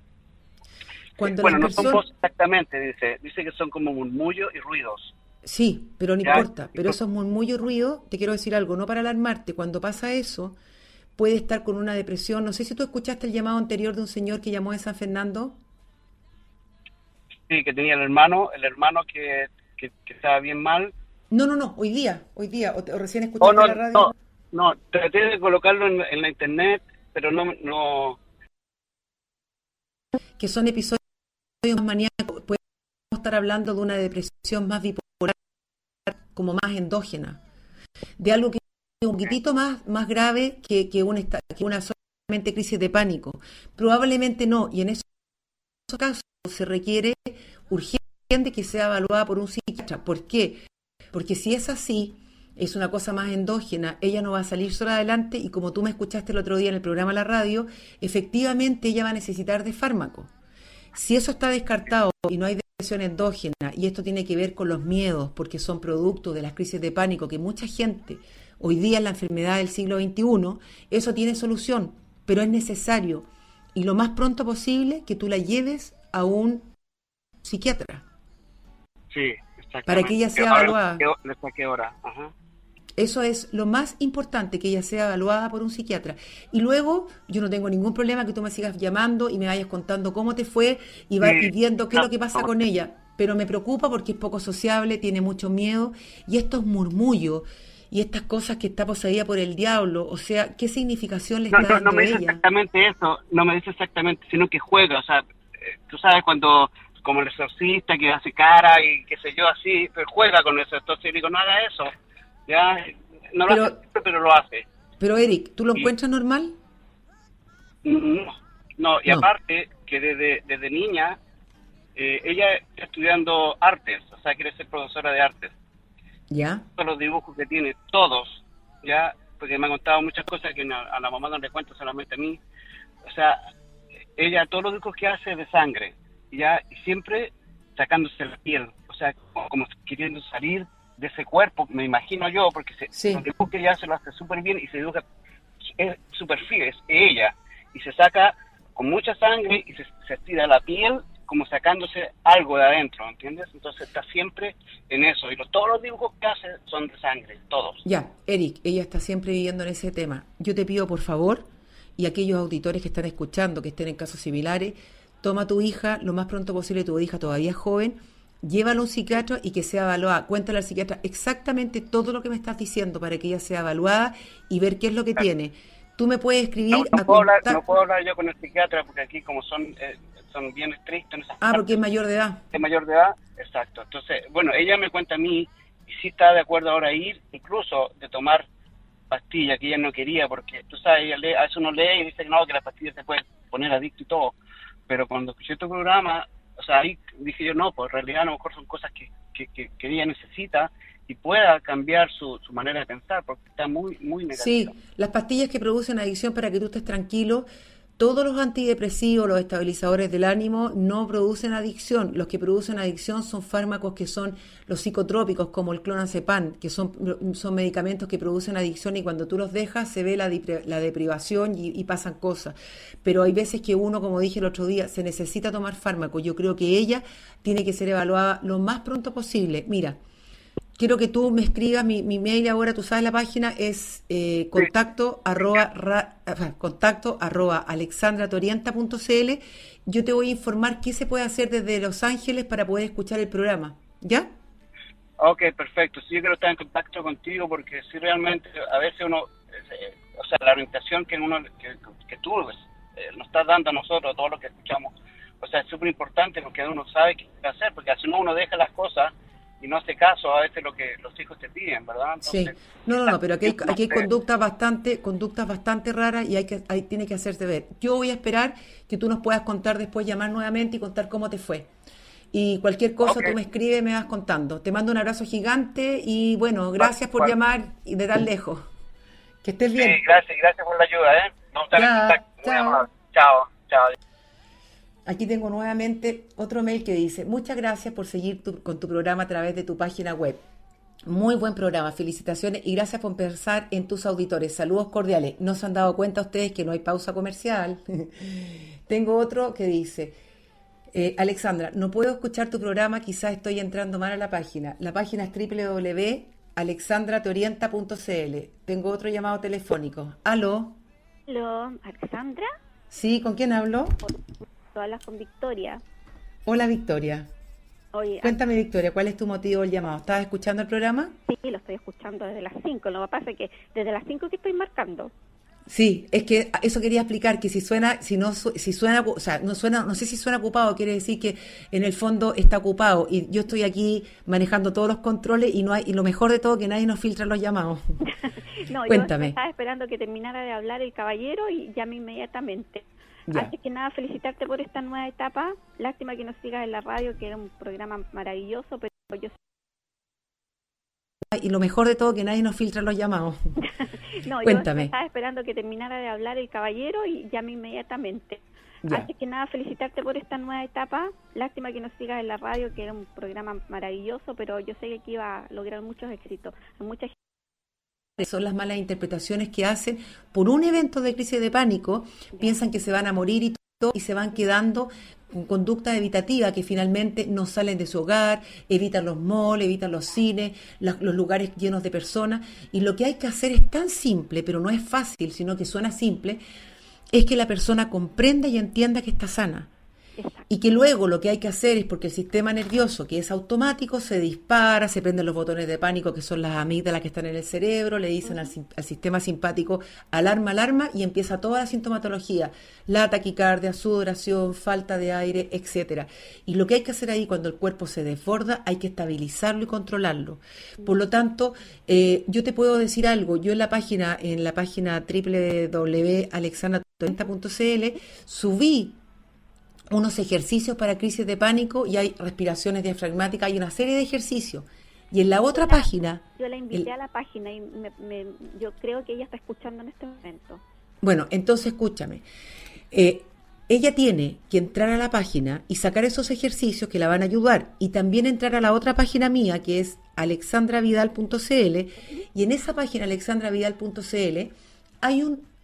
Cuando bueno, no personas... son voces exactamente, dice, dice que son como murmullos y ruidos. Sí, pero no ¿Ya? importa, pero esos murmullos y ruidos, te quiero decir algo, no para alarmarte, cuando pasa eso, puede estar con una depresión. No sé si tú escuchaste el llamado anterior de un señor que llamó de San Fernando. Sí, que tenía el hermano, el hermano que... Que, que estaba bien mal. No, no, no, hoy día, hoy día, o, te, o recién escuchaste oh, no, la radio. No, no, traté de colocarlo en, en la internet, pero no, no... Que son episodios más maníacos, podemos estar hablando de una depresión más bipolar, como más endógena, de algo que es un poquitito más, más grave que, que, una, que una solamente crisis de pánico. Probablemente no, y en esos casos se requiere urgente que sea evaluada por un psiquiatra. ¿Por qué? Porque si es así, es una cosa más endógena, ella no va a salir sola adelante y como tú me escuchaste el otro día en el programa de la radio, efectivamente ella va a necesitar de fármaco. Si eso está descartado y no hay depresión endógena y esto tiene que ver con los miedos porque son producto de las crisis de pánico que mucha gente hoy día es la enfermedad del siglo veintiuno, eso tiene solución, pero es necesario y lo más pronto posible que tú la lleves a un psiquiatra. Sí, exactamente. Para que ella sea evaluada. ¿Hasta qué hora? Ajá. Eso es lo más importante, que ella sea evaluada por un psiquiatra. Y luego, yo no tengo ningún problema que tú me sigas llamando y me vayas contando cómo te fue y, va, sí. y viendo qué no, es lo que pasa no. con ella. Pero me preocupa porque es poco sociable, tiene mucho miedo y estos murmullos y estas cosas que está poseída por el diablo, o sea, ¿qué significación le no, está no, dando no me dice ella? Exactamente eso, no me dice exactamente, sino que juega, o sea, tú sabes cuando... como el exorcista que hace cara y qué sé yo así, pero juega con eso, entonces digo, no haga eso, ya, no lo pero, hace, pero lo hace. Pero Eric, ¿tú lo y, encuentras normal? No, no, y no. aparte que desde, desde niña, eh, ella está estudiando artes, o sea, quiere ser profesora de artes. ¿Ya? Todos los dibujos que tiene, todos, ya, porque me ha contado muchas cosas que a, a la mamá no le cuento, solamente a mí, o sea, ella, todos los dibujos que hace es de sangre, ya, y siempre sacándose la piel, o sea, como, como queriendo salir de ese cuerpo, me imagino yo, porque se, sí. los dibujos que ella se lo hace súper bien y se dibuja es su perfil, es ella, y se saca con mucha sangre y se, se estira la piel como sacándose algo de adentro, ¿entiendes? Entonces está siempre en eso, y los, todos los dibujos que hace son de sangre, todos. Ya, Eric, ella está siempre viviendo en ese tema. Yo te pido, por favor, y aquellos auditores que están escuchando, que estén en casos similares, toma a tu hija lo más pronto posible, tu hija todavía es joven, llévala a un psiquiatra y que sea evaluada. Cuéntale al psiquiatra exactamente todo lo que me estás diciendo para que ella sea evaluada y ver qué es lo que tiene. Tú me puedes escribir... No, no, a puedo, hablar, contact... no puedo hablar yo con el psiquiatra porque aquí como son... Eh, son bien estrictos en esa Ah, parte. porque es mayor de edad. Es mayor de edad, exacto. Entonces, bueno, ella me cuenta a mí y sí está de acuerdo ahora a ir, incluso de tomar pastillas que ella no quería, porque tú sabes, ella lee, a veces uno lee y dice que no, que las pastillas se pueden poner adicto y todo, pero cuando escuché tu programa, o sea, ahí dije yo, no, pues en realidad a lo mejor son cosas que, que, que, que ella necesita y pueda cambiar su, su manera de pensar, porque está muy, muy negativa. Sí, las pastillas que producen adicción para que tú estés tranquilo. Todos los antidepresivos, los estabilizadores del ánimo, no producen adicción. Los que producen adicción son fármacos que son los psicotrópicos, como el clonazepam, que son, son medicamentos que producen adicción y cuando tú los dejas se ve la, la deprivación y, y pasan cosas. Pero hay veces que uno, como dije el otro día, se necesita tomar fármacos. Yo creo que ella tiene que ser evaluada lo más pronto posible. Mira, quiero que tú me escribas, mi, mi mail ahora, tú sabes la página, es eh, contacto, sí. arroba, ra, contacto arroba alexandratorienta punto cl. Yo te voy a informar qué se puede hacer desde Los Ángeles para poder escuchar el programa, ¿ya? Ok, perfecto. Sí, yo quiero estar en contacto contigo porque si realmente a veces uno, eh, o sea, la orientación que uno que, que tú eh, nos estás dando a nosotros, todo lo que escuchamos, o sea, es súper importante porque uno sabe qué hacer, porque si no uno deja las cosas y no hace caso a veces lo que los hijos te piden, ¿verdad? Entonces, sí, no, no, no, pero aquí hay, aquí hay conductas bastante, conductas bastante raras y hay que, hay, tiene que hacerse ver. Yo voy a esperar que tú nos puedas contar después, llamar nuevamente y contar cómo te fue. Y cualquier cosa okay. Tú me escribes, me vas contando. Te mando un abrazo gigante y bueno, gracias por bueno. llamar y de tan lejos. Que estés bien. Sí, gracias, gracias por la ayuda, ¿eh? Vamos a estar en contacto. Chao. Chao, chao. Aquí tengo nuevamente otro mail que dice: muchas gracias por seguir tu, con tu programa a través de tu página web. Muy buen programa, felicitaciones y gracias por pensar en tus auditores. Saludos cordiales. ¿No se han dado cuenta ustedes que no hay pausa comercial? Tengo otro que dice: eh, Alexandra, no puedo escuchar tu programa, quizás estoy entrando mal a la página. La página es doble u doble u doble u punto alexandratorienta punto cl. Tengo otro llamado telefónico. ¿Aló? ¿Aló, Alexandra? Sí, ¿con quién hablo? Hablas con Victoria. Hola, Victoria. Oye, cuéntame, Victoria, ¿cuál es tu motivo del llamado? ¿Estabas escuchando el programa? Sí, lo estoy escuchando desde las cinco. Lo que pasa es que desde las cinco que estoy marcando. Sí, es que eso quería explicar, que si suena, si no, si suena, o sea, no suena, no sé si suena ocupado, quiere decir que en el fondo está ocupado y yo estoy aquí manejando todos los controles y no hay, y lo mejor de todo que nadie nos filtra los llamados. No, cuéntame. Yo estaba esperando que terminara de hablar el caballero y llamé inmediatamente. Ya. Así que nada, felicitarte por esta nueva etapa. Lástima que no sigas en la radio, que era un programa maravilloso, pero yo... Y lo mejor de todo que nadie nos filtra los llamados. No, cuéntame. Yo estaba esperando que terminara de hablar el caballero y llamé inmediatamente. Ya. Así que nada, felicitarte por esta nueva etapa. Lástima que no sigas en la radio, que era un programa maravilloso, pero yo sé que aquí iba a lograr muchos éxitos. Mucha gente... Son las malas interpretaciones que hacen por un evento de crisis de pánico, piensan que se van a morir y todo, y se van quedando con conducta evitativa que finalmente no salen de su hogar, evitan los malls, evitan los cines, los, los lugares llenos de personas, y lo que hay que hacer es tan simple, pero no es fácil, sino que suena simple, es que la persona comprenda y entienda que está sana. Exacto. Y que luego lo que hay que hacer es, porque el sistema nervioso, que es automático, se dispara, se prenden los botones de pánico, que son las amígdalas que están en el cerebro, le dicen uh-huh. al, al sistema simpático, alarma, alarma, y empieza toda la sintomatología, la taquicardia, sudoración, falta de aire, etcétera. Y lo que hay que hacer ahí, cuando el cuerpo se desborda, hay que estabilizarlo y controlarlo. Por lo tanto, eh, yo te puedo decir algo, yo en la página, en la página doble u doble u doble u punto alexandratorienta punto cl subí unos ejercicios para crisis de pánico y hay respiraciones diafragmáticas, hay una serie de ejercicios. Y en la otra yo la, página... Yo la invité el, a la página y me, me, yo creo que ella está escuchando en este momento. Bueno, entonces escúchame. Eh, ella tiene que entrar a la página y sacar esos ejercicios que la van a ayudar. Y también entrar a la otra página mía, que es alexandravidal punto cl. Y en esa página, alexandravidal punto cl, hay un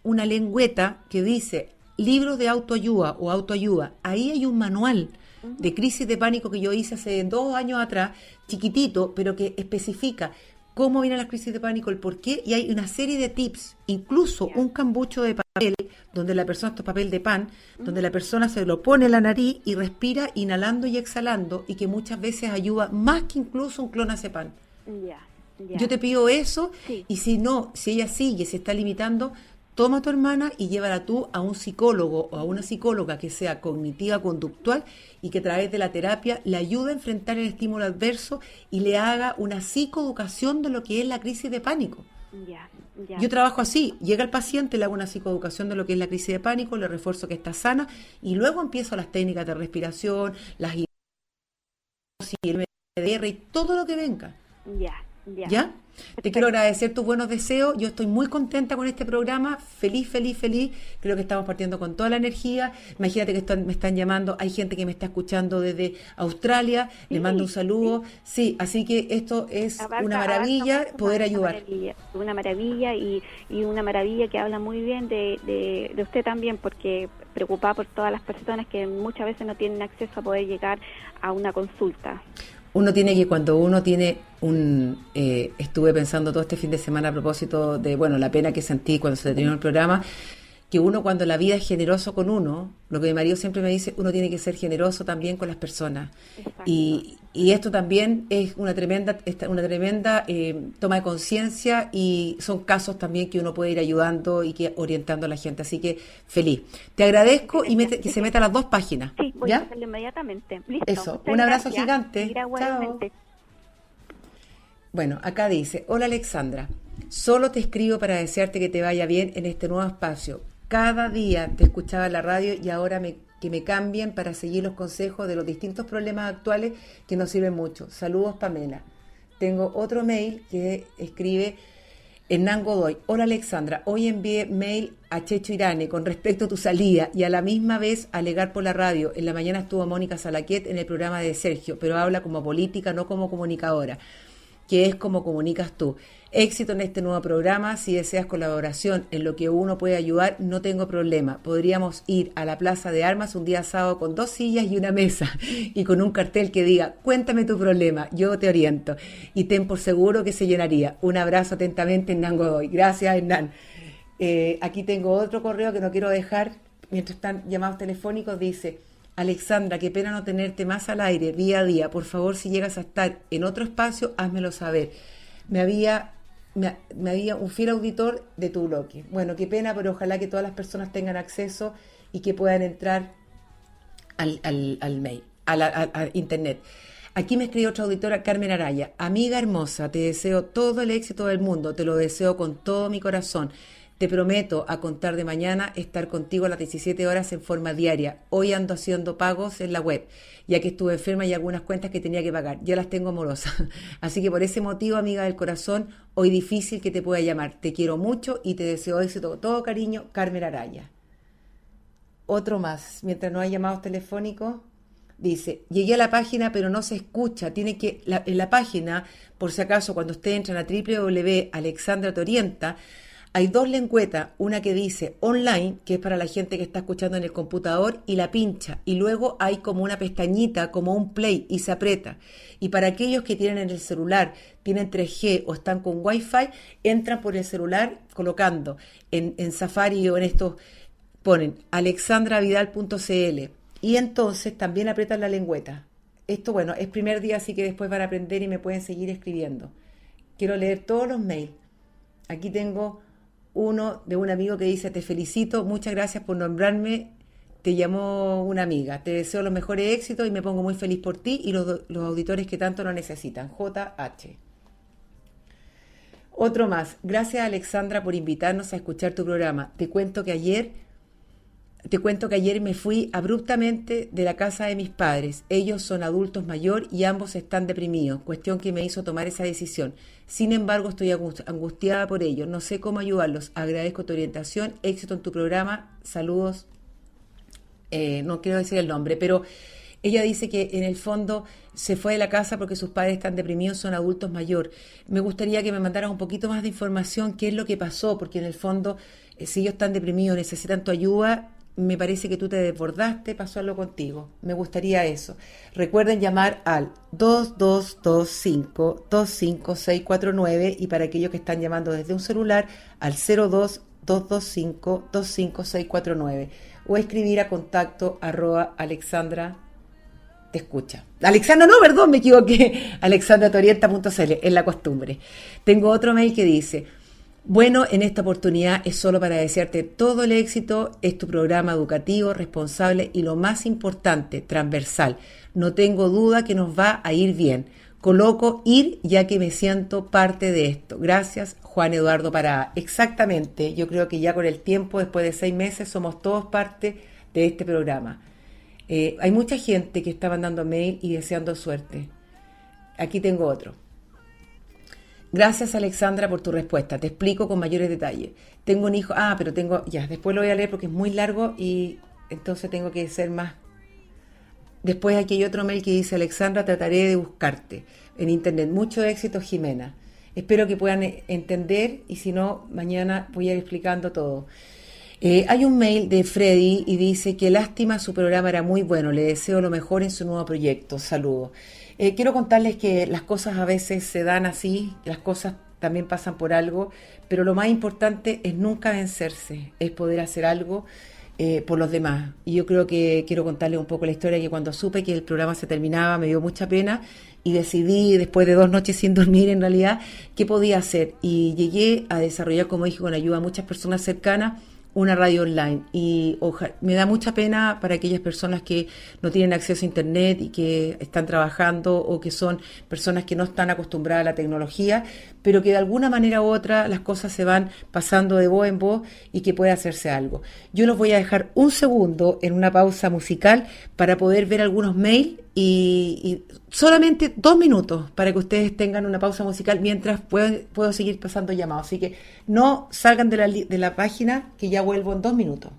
una lengüeta que dice libros de autoayuda o autoayuda. Ahí hay un manual de crisis de pánico que yo hice hace dos años atrás, chiquitito, pero que especifica cómo vienen las crisis de pánico, el por qué, y hay una serie de tips, incluso un cambucho de papel, donde la persona, esto es papel de pan, donde la persona se lo pone en la nariz y respira inhalando y exhalando, y que muchas veces ayuda más que incluso un clonazepam. Ya, ya. Yo te pido eso, Sí. y si no, si ella sigue, se está limitando, toma a tu hermana y llévala tú a un psicólogo o a una psicóloga que sea cognitiva conductual y que a través de la terapia le ayude a enfrentar el estímulo adverso y le haga una psicoeducación de lo que es la crisis de pánico. Ya, ya. Yo trabajo así, llega el paciente, le hago una psicoeducación de lo que es la crisis de pánico, le refuerzo que está sana y luego empiezo las técnicas de respiración, las hipnosis, el M D R y todo lo que venga. Ya, ya. ¿Ya? Te quiero agradecer tus buenos deseos. Yo estoy muy contenta con este programa. Feliz, feliz, feliz. Creo que estamos partiendo con toda la energía. Imagínate que están, me están llamando. Hay gente que me está escuchando desde Australia. Sí, Les mando un saludo. Sí, así que esto es Abarca- una maravilla abarca mucho poder más, ayudar. Una maravilla, una maravilla y, y una maravilla que habla muy bien de, de, de usted también, porque preocupada por todas las personas que muchas veces no tienen acceso a poder llegar a una consulta. Uno tiene que, cuando uno tiene un... Eh, estuve pensando todo este fin de semana a propósito de, bueno, la pena que sentí cuando se terminó el programa, que uno cuando la vida es generoso con uno, lo que mi marido siempre me dice, uno tiene que ser generoso también con las personas. Exacto. Y, y esto también es una tremenda esta- una tremenda eh, toma de conciencia y son casos también que uno puede ir ayudando y que orientando a la gente. Así que feliz. Te agradezco y mete- que se meta a las dos páginas. Sí, voy ¿Ya? a hacerlo inmediatamente. Listo. Eso, Muchas un abrazo gracias. gigante. Mira, Chao. igualmente. Bueno, acá dice, hola Alexandra, solo te escribo para desearte que te vaya bien en este nuevo espacio. Cada día te escuchaba en la radio y ahora me, que me cambien para seguir los consejos de los distintos problemas actuales que nos sirven mucho. Saludos, Pamela. Tengo otro mail que escribe Hernán Godoy. Hola Alexandra, hoy envié mail a Checho Irane con respecto a tu salida y a la misma vez alegar por la radio. En la mañana estuvo Mónica Salaquet en el programa de Sergio, pero habla como política, no como comunicadora, que es como comunicas tú. Éxito en este nuevo programa. Si deseas colaboración en lo que uno puede ayudar, no tengo problema. Podríamos ir a la Plaza de Armas un día sábado con dos sillas y una mesa y con un cartel que diga, cuéntame tu problema, yo te oriento. Y ten por seguro que se llenaría. Un abrazo atentamente, Hernán Godoy. Gracias, Hernán. Eh, aquí tengo otro correo que no quiero dejar, mientras están llamados telefónicos, dice... Alexandra, qué pena no tenerte más al aire día a día. Por favor, si llegas a estar en otro espacio, házmelo saber. Me había, me, me había un fiel auditor de tu bloque. Bueno, qué pena, pero ojalá que todas las personas tengan acceso y que puedan entrar al, al, al mail, a, la, a, a internet. Aquí me escribe otra auditora, Carmen Araya. Amiga hermosa, te deseo todo el éxito del mundo. Te lo deseo con todo mi corazón. Te prometo, a contar de mañana, estar contigo a las diecisiete horas en forma diaria. Hoy ando haciendo pagos en la web, ya que estuve enferma y algunas cuentas que tenía que pagar. Ya las tengo morosas. Así que por ese motivo, amiga del corazón, hoy difícil que te pueda llamar. Te quiero mucho y te deseo éxito con todo cariño, Carmen Araya. Otro más, mientras no hay llamados telefónicos, dice, llegué a la página pero no se escucha. Tiene que, la, en la página, por si acaso, cuando ustedes entran a doble u doble u doble u punto alexandra te orienta, hay dos lengüetas, una que dice online, que es para la gente que está escuchando en el computador, y la pincha. Y luego hay como una pestañita, como un play, y se aprieta. Y para aquellos que tienen en el celular, tienen tres G o están con Wi-Fi, entran por el celular colocando en, en Safari o en estos, ponen alexandra vidal punto c l. Y entonces también apretan la lengüeta. Esto, bueno, es primer día, así que después van a aprender y me pueden seguir escribiendo. Quiero leer todos los mails. Aquí tengo... uno de un amigo que dice, te felicito, muchas gracias por nombrarme, te llamó una amiga, te deseo los mejores éxitos y me pongo muy feliz por ti y los, los auditores que tanto lo necesitan. J H. Otro más, gracias Alexandra por invitarnos a escuchar tu programa. Te cuento que ayer, te cuento que ayer me fui abruptamente de la casa de mis padres. Ellos son adultos mayor y ambos están deprimidos, cuestión que me hizo tomar esa decisión. Sin embargo, estoy angustiada por ello. No sé cómo ayudarlos. Agradezco tu orientación. Éxito en tu programa. Saludos. Eh, no quiero decir el nombre, pero Ella dice que en el fondo se fue de la casa porque sus padres están deprimidos, son adultos mayores. Me gustaría que me mandaran un poquito más de información, qué es lo que pasó, porque en el fondo, eh, si ellos están deprimidos, necesitan tu ayuda, me parece que tú te desbordaste, pasó algo contigo. Me gustaría eso. Recuerden llamar al dos dos dos cinco, dos cinco seis cuatro nueve y para aquellos que están llamando desde un celular al cero dos dos dos cinco, dos cinco seis cuatro nueve o escribir a contacto arroba Alexandra te escucha. Alexandra, no, perdón, me equivoqué. alexandra torienta punto c l, es la costumbre. Tengo otro mail que dice: bueno, en esta oportunidad es solo para desearte todo el éxito. Es tu programa educativo, responsable y lo más importante, transversal. No tengo duda que nos va a ir bien. Coloco ir ya que me siento parte de esto. Gracias, Juan Eduardo Pará. Exactamente, yo creo que ya con el tiempo, después de seis meses, somos todos parte de este programa. Eh, hay mucha gente que está mandando mail y deseando suerte. Aquí tengo otro. Gracias, Alexandra, por tu respuesta. Te explico con mayores detalles. Tengo un hijo... Ah, pero tengo... Ya, después lo voy a leer porque es muy largo y entonces tengo que ser más... Después aquí hay otro mail que dice: Alexandra, trataré de buscarte en internet. Mucho éxito, Jimena. Espero que puedan entender y si no, mañana voy a ir explicando todo. Eh, hay un mail de Freddy y dice que lástima, su programa era muy bueno. Le deseo lo mejor en su nuevo proyecto. Saludos. Eh, quiero contarles que las cosas a veces se dan así, las cosas también pasan por algo, pero lo más importante es nunca vencerse, es poder hacer algo eh, por los demás. Y yo creo que quiero contarles un poco la historia, que cuando supe que el programa se terminaba me dio mucha pena y decidí, después de dos noches sin dormir en realidad, qué podía hacer. Y llegué a desarrollar, como dije, con ayuda a muchas personas cercanas, una radio online y ojalá, me da mucha pena para aquellas personas que no tienen acceso a internet y que están trabajando o que son personas que no están acostumbradas a la tecnología, pero que de alguna manera u otra las cosas se van pasando de voz en voz y que puede hacerse algo. Yo los voy a dejar un segundo en una pausa musical para poder ver algunos mails y, y solamente dos minutos para que ustedes tengan una pausa musical mientras puedo, puedo seguir pasando llamados. Así que no salgan de la, de la página, que ya vuelvo en dos minutos.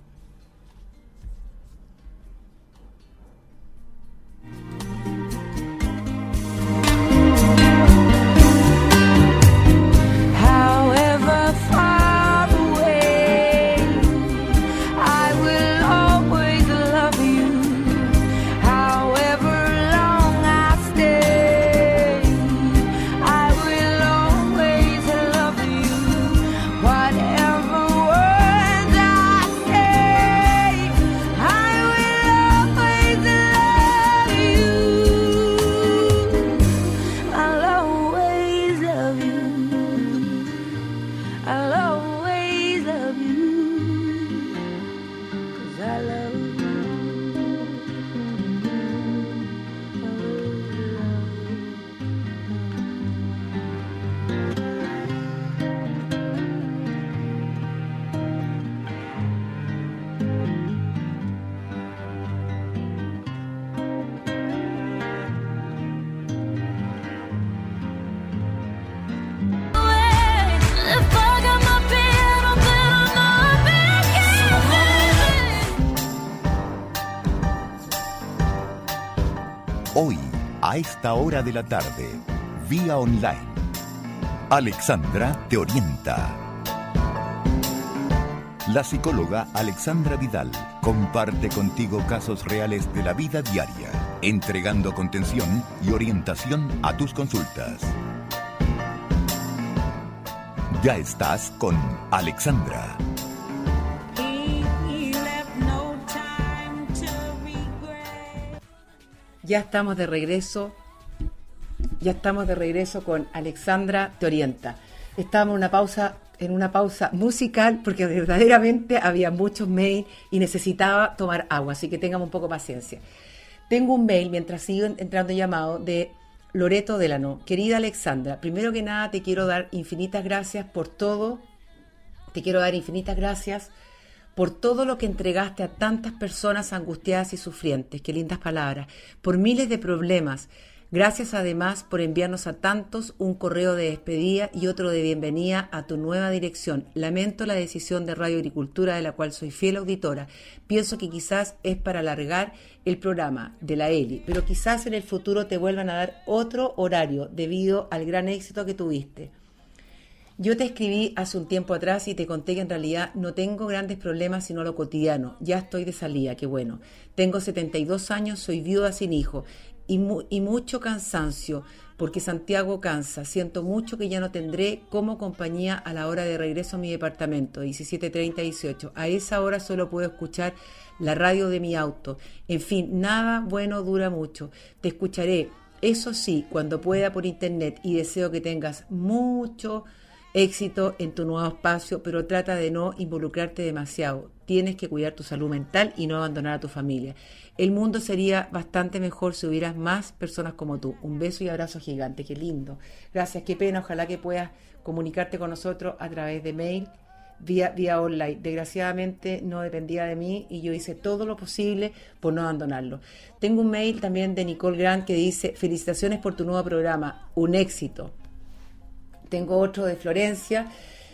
Hoy, a esta hora de la tarde, vía online, Alexandra te orienta. La psicóloga Alexandra Vidal comparte contigo casos reales de la vida diaria, entregando contención y orientación a tus consultas. Ya estás con Alexandra. Ya estamos de regreso, ya estamos de regreso con Alexandra te orienta. Estábamos en una pausa, en una pausa musical porque verdaderamente había muchos mails y necesitaba tomar agua, así que tengamos un poco de paciencia. Tengo un mail, mientras sigo entrando llamado, de Loreto Delano. Querida Alexandra, primero que nada te quiero dar infinitas gracias por todo, te quiero dar infinitas gracias por todo lo que entregaste a tantas personas angustiadas y sufrientes, qué lindas palabras, por miles de problemas, Gracias además por enviarnos a tantos un correo de despedida y otro de bienvenida a tu nueva dirección. Lamento la decisión de Radio Agricultura, de la cual soy fiel auditora. Pienso que quizás es para alargar el programa de la Eli, pero quizás en el futuro te vuelvan a dar otro horario debido al gran éxito que tuviste. Yo te escribí hace un tiempo atrás y te conté que en realidad no tengo grandes problemas sino lo cotidiano. Ya estoy de salida, qué bueno. Tengo setenta y dos años, soy viuda sin hijo y, mu- y mucho cansancio porque Santiago cansa. Siento mucho que ya no tendré como compañía a la hora de regreso a mi departamento, diecisiete treinta dieciocho. A esa hora solo puedo escuchar la radio de mi auto. En fin, nada bueno dura mucho. Te escucharé, eso sí, cuando pueda por internet y deseo que tengas mucho éxito en tu nuevo espacio, pero trata de no involucrarte demasiado. Tienes que cuidar tu salud mental y no abandonar a tu familia. El mundo sería bastante mejor si hubieras más personas como tú. Un beso y abrazo gigante. Qué lindo. Gracias, qué pena. Ojalá que puedas comunicarte con nosotros a través de mail, vía, vía online. Desgraciadamente no dependía de mí y yo hice todo lo posible por no abandonarlo. Tengo un mail también de Nicole Grant que dice: felicitaciones por tu nuevo programa. Un éxito. Tengo otro de Florencia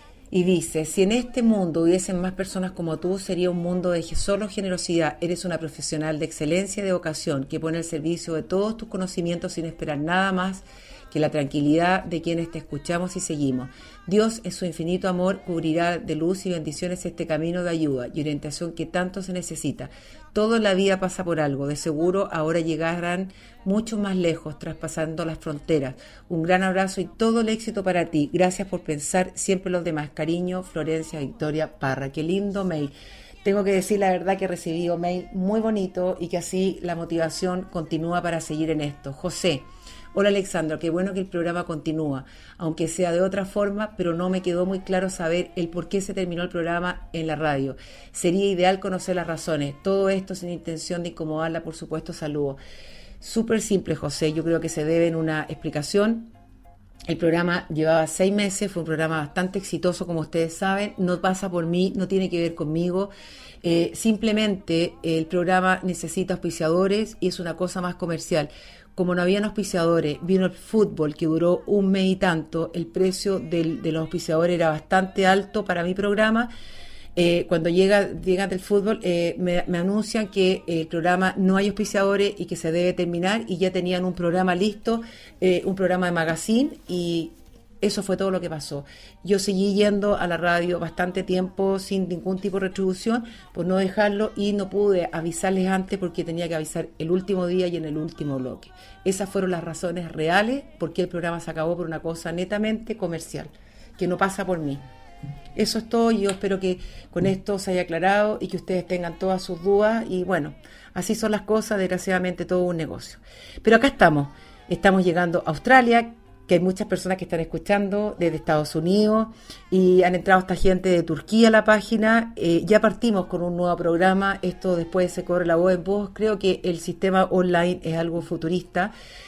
y dice: si en este mundo hubiesen más personas como tú, sería un mundo de solo generosidad. Eres una profesional de excelencia y de vocación que pone al servicio de todos tus conocimientos sin esperar nada más que la tranquilidad de quienes te escuchamos y seguimos. Dios, en su infinito amor, cubrirá de luz y bendiciones este camino de ayuda y orientación que tanto se necesita. Todo en la vida pasa por algo. De seguro ahora llegarán mucho más lejos, traspasando las fronteras. Un gran abrazo y todo el éxito para ti. Gracias por pensar siempre en los demás. Cariño, Florencia Victoria Parra. Qué lindo mail. Tengo que decir la verdad que he recibido mail muy bonito y que así la motivación continúa para seguir en esto. José: hola Alexandra, qué bueno que el programa continúa, aunque sea de otra forma, pero no me quedó muy claro saber el por qué se terminó el programa en la radio. Sería ideal conocer las razones. Todo esto sin intención de incomodarla, por supuesto. Saludos. Súper simple, José. Yo creo que se debe en una explicación. El programa llevaba seis meses, fue un programa bastante exitoso, como ustedes saben. No pasa por mí, no tiene que ver conmigo. Eh, simplemente el programa necesita auspiciadores y es una cosa más comercial. Como no habían auspiciadores, vino el fútbol que duró un mes y tanto, el precio del, de los auspiciadores era bastante alto para mi programa. Eh, cuando llega, llega del fútbol, eh, me, me anuncian que el programa no hay auspiciadores y que se debe terminar, y ya tenían un programa listo, eh, un programa de magazine, y eso fue todo lo que pasó. Yo seguí yendo a la radio bastante tiempo sin ningún tipo de retribución por no dejarlo, y no pude avisarles antes porque tenía que avisar el último día y en el último bloque. Esas fueron las razones reales por qué el programa se acabó, por una cosa netamente comercial, que no pasa por mí. Eso es todo. Yo espero que con esto se haya aclarado y que ustedes tengan todas sus dudas, y bueno, así son las cosas, desgraciadamente todo un negocio. Pero acá estamos, estamos llegando a Australia, que hay muchas personas que están escuchando desde Estados Unidos, y han entrado esta gente de Turquía a la página. Eh, ya partimos con un nuevo programa, esto después se corre la voz en voz. Creo que el sistema online es algo futurista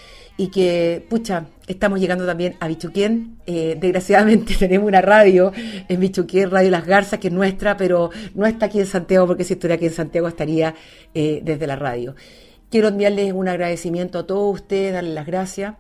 y que, pucha, estamos llegando también a Bichuquén. Eh, desgraciadamente tenemos una radio en Bichuquén, Radio Las Garzas, que es nuestra, pero no está aquí en Santiago, porque si estuviera aquí en Santiago estaría eh, desde la radio. Quiero enviarles un agradecimiento a todos ustedes, darles las gracias.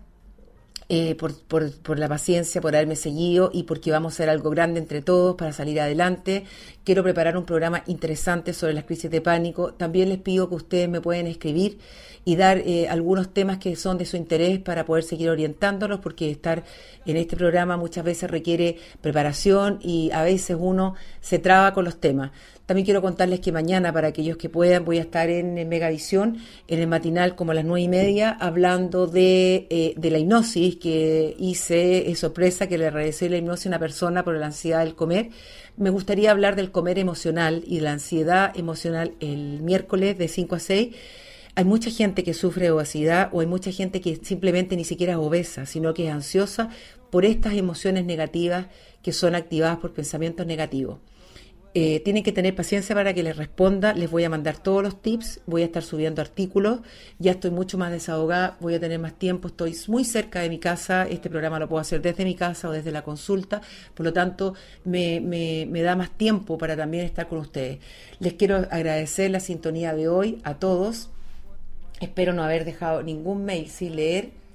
Eh, por, por, por la paciencia, por haberme seguido, y porque vamos a hacer algo grande entre todos para salir adelante. Quiero preparar un programa interesante sobre las crisis de pánico. También les pido que ustedes me pueden escribir y dar eh, algunos temas que son de su interés para poder seguir orientándolos, porque estar en este programa muchas veces requiere preparación y a veces uno se traba con los temas. También quiero contarles que mañana, para aquellos que puedan, voy a estar en, en Megavisión, en el matinal, como a las nueve y media, hablando de, eh, de la hipnosis que hice, es sorpresa que le realicé la hipnosis a una persona por la ansiedad del comer. Me gustaría hablar del comer emocional y de la ansiedad emocional el miércoles de cinco a seis. Hay mucha gente que sufre de obesidad, o hay mucha gente que simplemente ni siquiera es obesa, sino que es ansiosa por estas emociones negativas que son activadas por pensamientos negativos. Eh, tienen que tener paciencia para que les responda. Les voy a mandar todos los tips, voy a estar subiendo artículos, ya estoy mucho más desahogada, voy a tener más tiempo, estoy muy cerca de mi casa, este programa lo puedo hacer desde mi casa o desde la consulta, por lo tanto me, me, me da más tiempo para también estar con ustedes. Les quiero agradecer la sintonía de hoy a todos, espero no haber dejado ningún mail sin leer.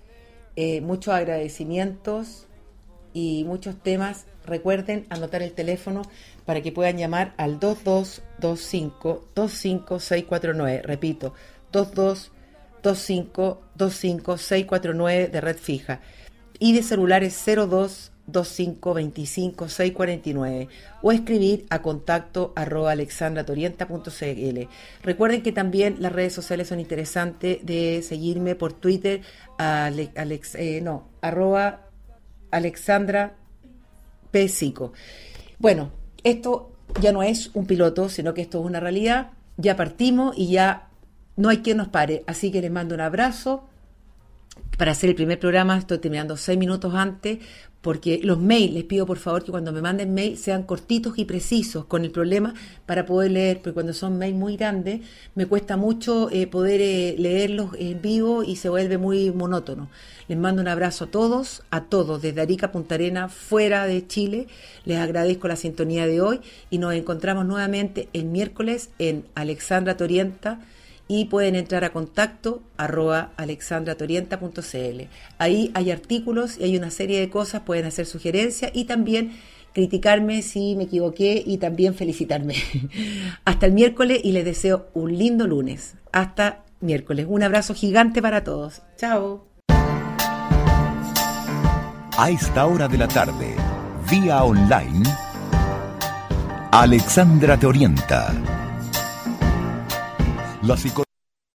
eh, muchos agradecimientos y muchos temas. Recuerden anotar el teléfono para que puedan llamar al dos dos dos cinco dos cinco seis cuatro nueve. Repito, dos dos dos cinco dos cinco seis cuatro nueve de red fija. Y de celulares cero dos dos cinco veinticinco seis cuarenta y nueve, o escribir a contacto arroba alexandratorienta punto cl. Recuerden que también las redes sociales son interesantes de seguirme por Twitter, ale, alex, eh, no, arroba Alexandra P. Sico. Bueno, esto ya no es un piloto, sino que esto es una realidad. Ya partimos y ya no hay quien nos pare. Así que les mando un abrazo. Para hacer el primer programa estoy terminando seis minutos antes, porque los mails, les pido por favor que cuando me manden mail sean cortitos y precisos con el problema para poder leer, porque cuando son mails muy grandes me cuesta mucho eh, poder eh, leerlos en vivo y se vuelve muy monótono. Les mando un abrazo a todos, a todos, desde Arica a Punta Arenas, fuera de Chile. Les agradezco la sintonía de hoy y nos encontramos nuevamente el miércoles en Alexandra Torienta. Y pueden entrar a contacto arroba alexandratorienta punto cl. Ahí hay artículos y hay una serie de cosas, pueden hacer sugerencias y también criticarme si me equivoqué y también felicitarme. Hasta el miércoles y les deseo un lindo lunes. Hasta miércoles. Un abrazo gigante para todos. Chao. A esta hora de la tarde, vía online, Alexandra te orienta. La psicología